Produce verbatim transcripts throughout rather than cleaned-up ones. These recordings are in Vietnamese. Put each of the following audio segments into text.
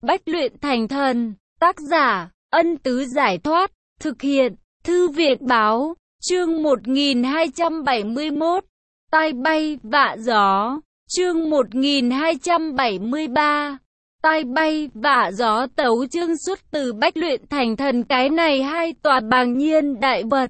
Bách luyện thành thần. Tác giả, Ân Tứ Giải Thoát. Thực hiện, Thư Viện Báo. Chương một nghìn hai trăm bảy mươi mốt. Tai bay vạ gió. Chương một nghìn hai trăm bảy mươi ba. Tai bay vạ gió. Tấu chương xuất từ Bách luyện thành thần. Cái này hai tòa bàng nhiên đại vật.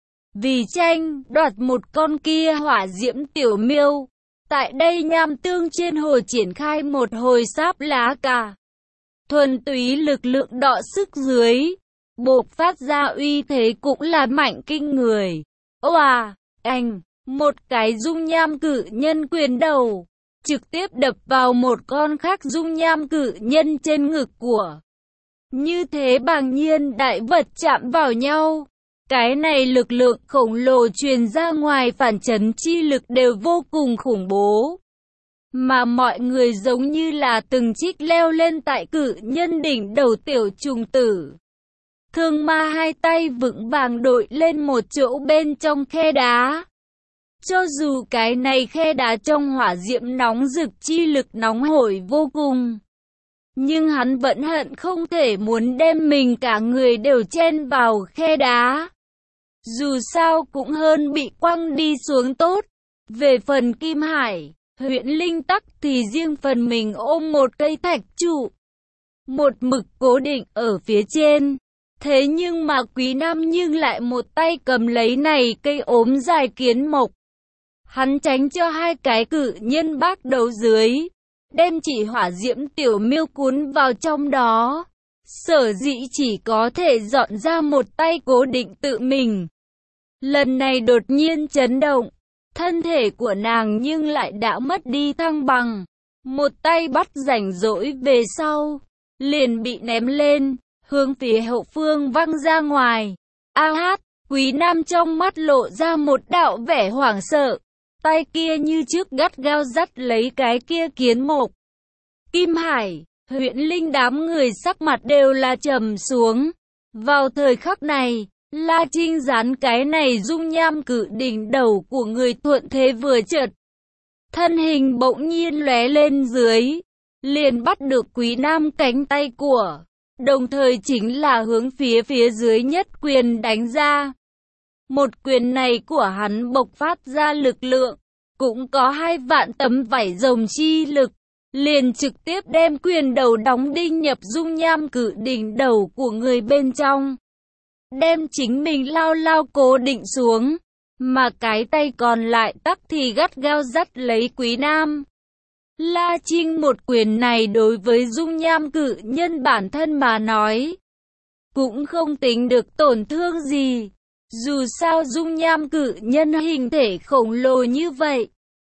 Vì tranh đoạt một con kia hỏa diễm tiểu miêu. Tại đây Nham Tương trên hồ triển khai một hồi sáp lá cà. Thuần túy lực lượng đọ sức dưới. Bộc phát ra uy thế cũng là mạnh kinh người. Oà, anh, một cái dung nham cự nhân quyền đầu. Trực tiếp đập vào một con khác dung nham cự nhân trên ngực của. Như thế bàng nhiên đại vật chạm vào nhau. Cái này lực lượng khổng lồ truyền ra ngoài, phản chấn chi lực đều vô cùng khủng bố. Mà mọi người giống như là từng chiếc leo lên tại cự nhân đỉnh đầu tiểu trùng tử. Thương ma hai tay vững vàng đội lên một chỗ bên trong khe đá. Cho dù cái này khe đá trong hỏa diễm nóng rực, chi lực nóng hổi vô cùng. Nhưng hắn vẫn hận không thể muốn đem mình cả người đều chen vào khe đá. Dù sao cũng hơn bị quăng đi xuống tốt. Về phần Kim Hải, Huyễn Linh Tắc thì riêng phần mình ôm một cây thạch trụ. Một mực cố định ở phía trên. Thế nhưng mà Quý Nam nhưng lại một tay cầm lấy này cây ốm dài kiến mộc. Hắn tránh cho hai cái cự nhân bác đấu dưới. Đem chỉ hỏa diễm tiểu miêu cuốn vào trong đó. Sở dĩ chỉ có thể dọn ra một tay cố định tự mình. Lần này đột nhiên chấn động. Thân thể của nàng nhưng lại đã mất đi thăng bằng. Một tay bắt rảnh rỗi về sau. Liền bị ném lên. Hướng phía hậu phương văng ra ngoài. A hát, Quý Nam trong mắt lộ ra một đạo vẻ hoảng sợ. Tay kia như trước gắt gao dắt lấy cái kia kiến mộc. Kim Hải, Huyễn Linh đám người sắc mặt đều là trầm xuống. Vào thời khắc này, La Trinh dán cái này dung nham cự đỉnh đầu của người thuận thế vừa chợt. Thân hình bỗng nhiên lóe lên dưới. Liền bắt được Quý Nam cánh tay của. Đồng thời chính là hướng phía phía dưới nhất quyền đánh ra. Một quyền này của hắn bộc phát ra lực lượng. Cũng có hai vạn tấm vảy rồng chi lực. Liền trực tiếp đem quyền đầu đóng đinh nhập dung nham cự đỉnh đầu của người bên trong. Đem chính mình lao lao cố định xuống. Mà cái tay còn lại tắc thì gắt gao dắt lấy Quý Nam. La Trinh một quyền này đối với dung nham cự nhân bản thân mà nói. Cũng không tính được tổn thương gì. Dù sao dung nham cự nhân hình thể khổng lồ như vậy.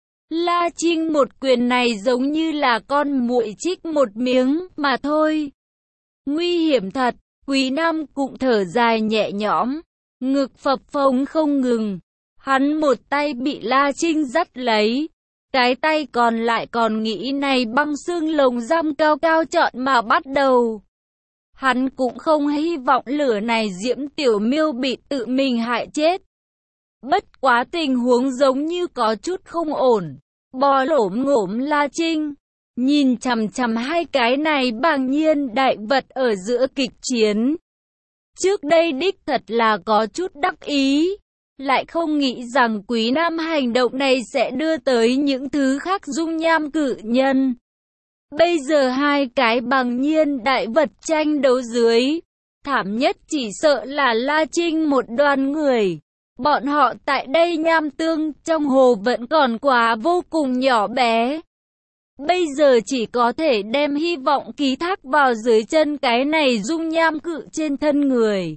La Trinh một quyền này giống như là con muỗi chích một miếng mà thôi. Nguy hiểm thật, Quý Nam cũng thở dài nhẹ nhõm. Ngực phập phồng không ngừng. Hắn một tay bị La Trinh dắt lấy. Cái tay còn lại còn nghĩ này băng xương lồng giam cao cao chọn mà bắt đầu. Hắn cũng không hy vọng lửa này diễm tiểu miêu bị tự mình hại chết. Bất quá tình huống giống như có chút không ổn. Bò lổm ngổm La Trinh. Nhìn chằm chằm hai cái này bàng nhiên đại vật ở giữa kịch chiến. Trước đây đích thật là có chút đắc ý. Lại không nghĩ rằng Quý Nam hành động này sẽ đưa tới những thứ khác dung nham cự nhân. Bây giờ hai cái bàng nhiên đại vật tranh đấu dưới. Thảm nhất chỉ sợ là La Trinh một đoàn người. Bọn họ tại đây Nham Tương trong hồ vẫn còn quá vô cùng nhỏ bé. Bây giờ chỉ có thể đem hy vọng ký thác vào dưới chân cái này dung nham cự trên thân người.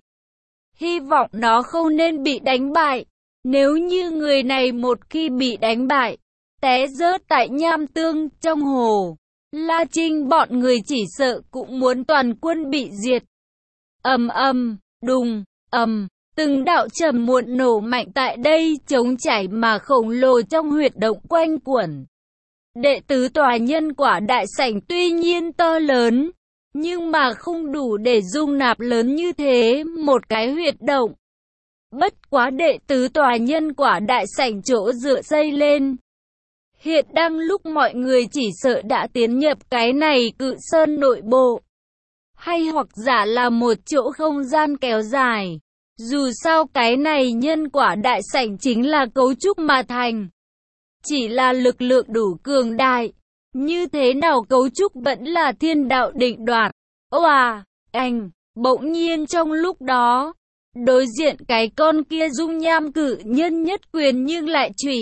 Hy vọng nó không nên bị đánh bại. Nếu như người này một khi bị đánh bại, té rớt tại Nham Tương trong hồ, La Trinh bọn người chỉ sợ cũng muốn toàn quân bị diệt. Ầm ầm, đùng, ầm, từng đạo trầm muộn nổ mạnh tại đây trống trải mà khổng lồ trong huyệt động quanh quẩn. Đệ tứ tòa nhân quả đại sảnh tuy nhiên to lớn, nhưng mà không đủ để dung nạp lớn như thế một cái huyệt động. Bất quá đệ tứ tòa nhân quả đại sảnh chỗ dựa xây lên. Hiện đang lúc mọi người chỉ sợ đã tiến nhập cái này cự sơn nội bộ. hay hoặc giả là một chỗ không gian kéo dài. Dù sao cái này nhân quả đại sảnh chính là cấu trúc mà thành. Chỉ là lực lượng đủ cường đại. Như thế nào cấu trúc vẫn là thiên đạo định đoạt. Oà, anh, bỗng nhiên trong lúc đó, đối diện cái con kia dung nham cự nhân nhất quyền nhưng lại chủy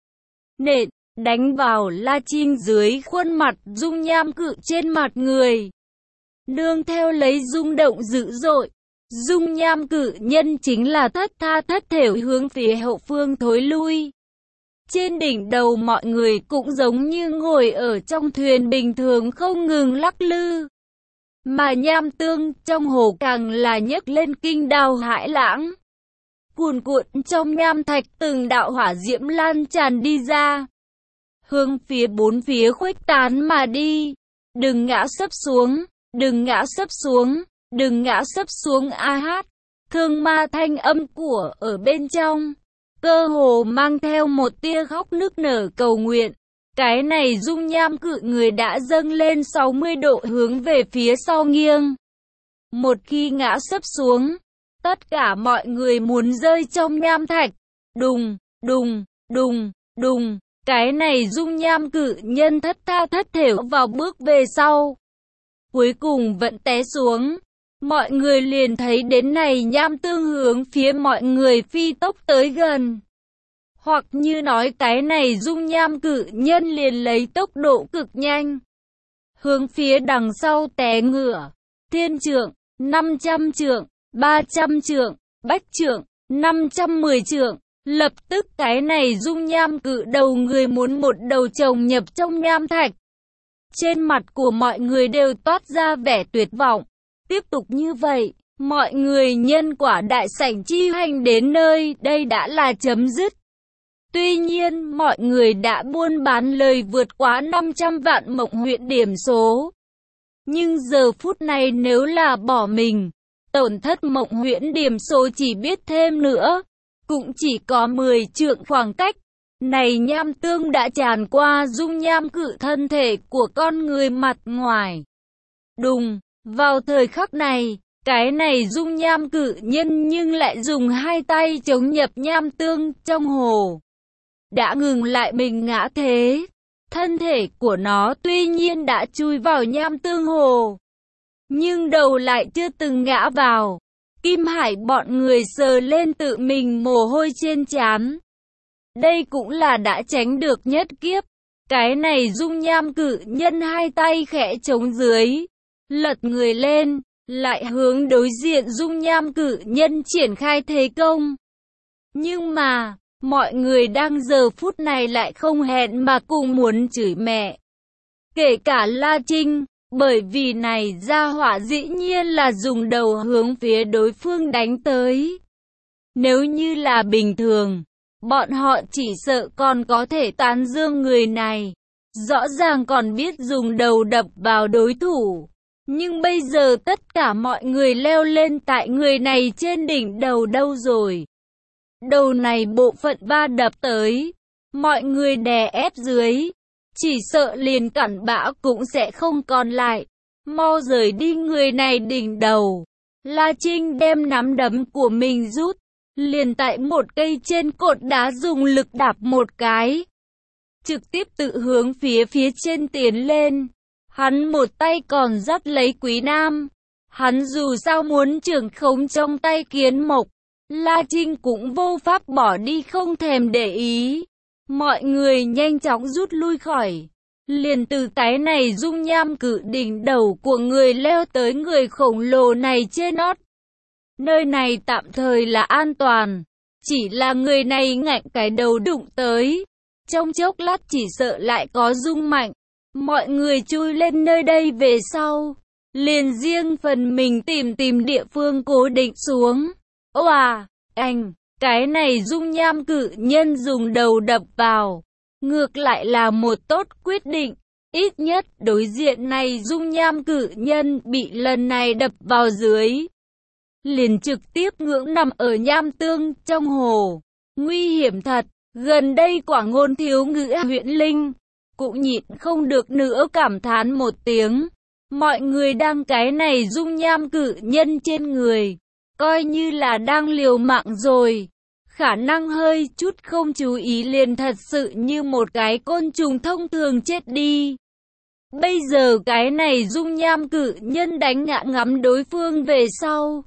nện, đánh vào La Trinh dưới khuôn mặt dung nham cự trên mặt người. Nương theo lấy rung động dữ dội, dung nham cự nhân chính là thất tha thất thểu hướng phía hậu phương thối lui. Trên đỉnh đầu mọi người cũng giống như ngồi ở trong thuyền bình thường không ngừng lắc lư. Mà nham tương trong hồ càng là nhấc lên kinh đào hải lãng. Cuồn cuộn trong nham thạch từng đạo hỏa diễm lan tràn đi ra. Hướng phía bốn phía khuếch tán mà đi. Đừng ngã sấp xuống, đừng ngã sấp xuống, đừng ngã sấp xuống a hát. Thương ma thanh âm của ở bên trong. Cơ hồ mang theo một tia khóc nức nở cầu nguyện. Cái này dung nham cự người đã dâng lên sáu mươi độ hướng về phía sau nghiêng. Một khi ngã sấp xuống, tất cả mọi người muốn rơi trong nham thạch. Đùng, đùng, đùng, đùng. Cái này dung nham cự nhân thất tha thất thểu vào bước về sau. Cuối cùng vẫn té xuống. Mọi người liền thấy đến này nham tương hướng phía mọi người phi tốc tới gần. Hoặc như nói cái này dung nham cự nhân liền lấy tốc độ cực nhanh. Hướng phía đằng sau té ngửa. Thiên trượng, năm trăm trượng, ba trăm trượng, bách trượng, năm trăm mười trượng. Lập tức cái này dung nham cự đầu người muốn một đầu chồng nhập trong nham thạch. Trên mặt của mọi người đều toát ra vẻ tuyệt vọng. Tiếp tục như vậy, mọi người nhân quả đại sảnh chi hành đến nơi đây đã là chấm dứt. Tuy nhiên, mọi người đã buôn bán lời vượt quá năm trăm vạn mộng huyện điểm số. Nhưng giờ phút này nếu là bỏ mình, tổn thất mộng huyện điểm số chỉ biết thêm nữa, cũng chỉ có mười trượng khoảng cách. Này nham tương đã tràn qua dung nham cự thân thể của con người mặt ngoài. Đùng, vào thời khắc này, cái này dung nham cự nhân nhưng lại dùng hai tay chống nhập nham tương trong hồ. Đã ngừng lại mình ngã thế. Thân thể của nó tuy nhiên đã chui vào nham tương hồ, nhưng đầu lại chưa từng ngã vào. Kim Hải bọn người sờ lên tự mình mồ hôi trên trán. Đây cũng là đã tránh được nhất kiếp. Cái này dung nham cự nhân hai tay khẽ chống dưới, lật người lên, lại hướng đối diện dung nham cự nhân triển khai thế công. Nhưng mà, mọi người đang giờ phút này lại không hẹn mà cùng muốn chửi mẹ. Kể cả La Trinh, bởi vì này gia hỏa dĩ nhiên là dùng đầu hướng phía đối phương đánh tới. Nếu như là bình thường, bọn họ chỉ sợ còn có thể tán dương người này. Rõ ràng còn biết dùng đầu đập vào đối thủ. Nhưng bây giờ tất cả mọi người leo lên tại người này trên đỉnh đầu đâu rồi. Đầu này bộ phận ba đập tới, mọi người đè ép dưới, chỉ sợ liền cặn bã cũng sẽ không còn lại. Mau rời đi người này đỉnh đầu. La Trinh đem nắm đấm của mình rút, liền tại một cây trên cột đá dùng lực đạp một cái, trực tiếp tự hướng phía phía trên tiến lên. Hắn một tay còn dắt lấy Quý Nam. Hắn dù sao muốn trưởng khống trong tay Kiến Mộc, La Trinh cũng vô pháp bỏ đi không thèm để ý. Mọi người nhanh chóng rút lui khỏi. Liền từ cái này dung nham cự đỉnh đầu của người leo tới người khổng lồ này trên nót. Nơi này tạm thời là an toàn. Chỉ là người này ngạnh cái đầu đụng tới. Trong chốc lát chỉ sợ lại có rung mạnh. Mọi người chui lên nơi đây về sau, liền riêng phần mình tìm tìm địa phương cố định xuống. Oà, anh, cái này dung nham cự nhân dùng đầu đập vào, ngược lại là một tốt quyết định. Ít nhất đối diện này dung nham cự nhân bị lần này đập vào dưới, liền trực tiếp ngưỡng nằm ở nham tương trong hồ. Nguy hiểm thật. Gần đây Quả Ngôn thiếu ngữ Huyễn Linh cũng nhịn không được nữa cảm thán một tiếng. mọi người đang cái này dung nham cự nhân trên người, coi như là đang liều mạng rồi. Khả năng hơi chút không chú ý liền thật sự như một cái côn trùng thông thường chết đi. Bây giờ cái này dung nham cự nhân đánh ngã ngắm đối phương về sau.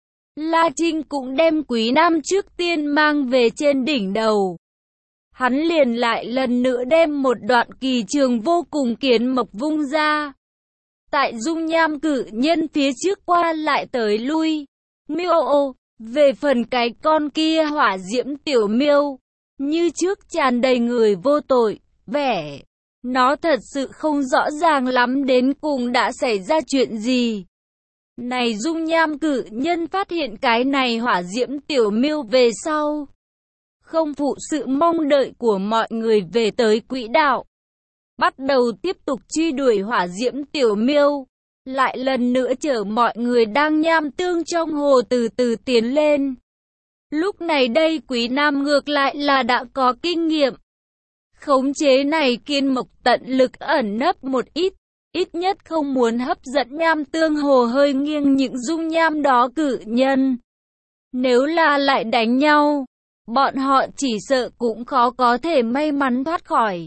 La Trinh cũng đem Quý Nam trước tiên mang về trên đỉnh đầu. Hắn liền lại lần nữa đem một đoạn kỳ trường vô cùng kiến mộc vung ra. Tại dung nham cự nhân phía trước qua lại tới lui. Miêu ô, về phần cái con kia hỏa diễm tiểu miêu, như trước tràn đầy người vô tội, vẻ. Nó thật sự không rõ ràng lắm đến cùng đã xảy ra chuyện gì. Này dung nham cự nhân phát hiện cái này hỏa diễm tiểu miêu về sau. Không phụ sự mong đợi của mọi người về tới quỹ đạo. Bắt đầu tiếp tục truy đuổi hỏa diễm tiểu miêu. Lại lần nữa chở mọi người đang nham tương trong hồ từ từ tiến lên. Lúc này đây Quý Nam ngược lại là đã có kinh nghiệm. Khống chế này kiên mộc tận lực ẩn nấp một ít. Ít nhất không muốn hấp dẫn nham tương hồ hơi nghiêng những dung nham đó cự nhân. Nếu là lại đánh nhau, bọn họ chỉ sợ cũng khó có thể may mắn thoát khỏi.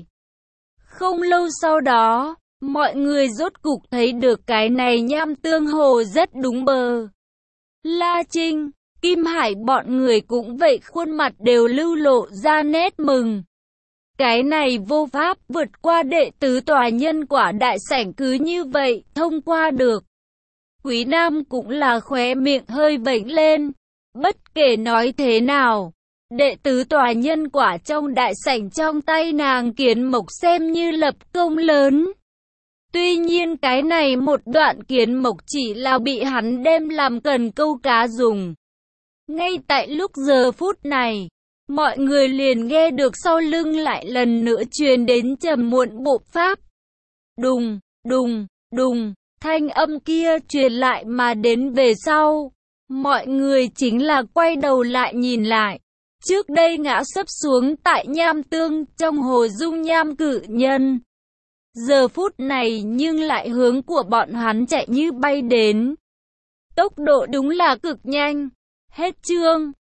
Không lâu sau đó, mọi người rốt cục thấy được cái này nham tương hồ rất đúng bờ. La Trinh, Kim Hải bọn người cũng vậy, khuôn mặt đều lưu lộ ra nét mừng. Cái này vô pháp vượt qua đệ tứ tòa nhân quả đại sảnh cứ như vậy, thông qua được. Quý Nam cũng là khóe miệng hơi vểnh lên. Bất kể nói thế nào, đệ tứ tòa nhân quả trong đại sảnh trong tay nàng kiến mộc xem như lập công lớn. Tuy nhiên cái này một đoạn kiến mộc chỉ là bị hắn đem làm cần câu cá dùng. Ngay tại lúc giờ phút này, mọi người liền nghe được sau lưng lại lần nữa truyền đến trầm muộn bộ pháp. Đùng, đùng, đùng, thanh âm kia truyền lại mà đến về sau. Mọi người chính là quay đầu lại nhìn lại. Trước đây ngã sấp xuống tại nham tương trong hồ dung nham cự nhân. Giờ phút này nhưng lại hướng của bọn hắn chạy như bay đến. Tốc độ đúng là cực nhanh. Hết chương.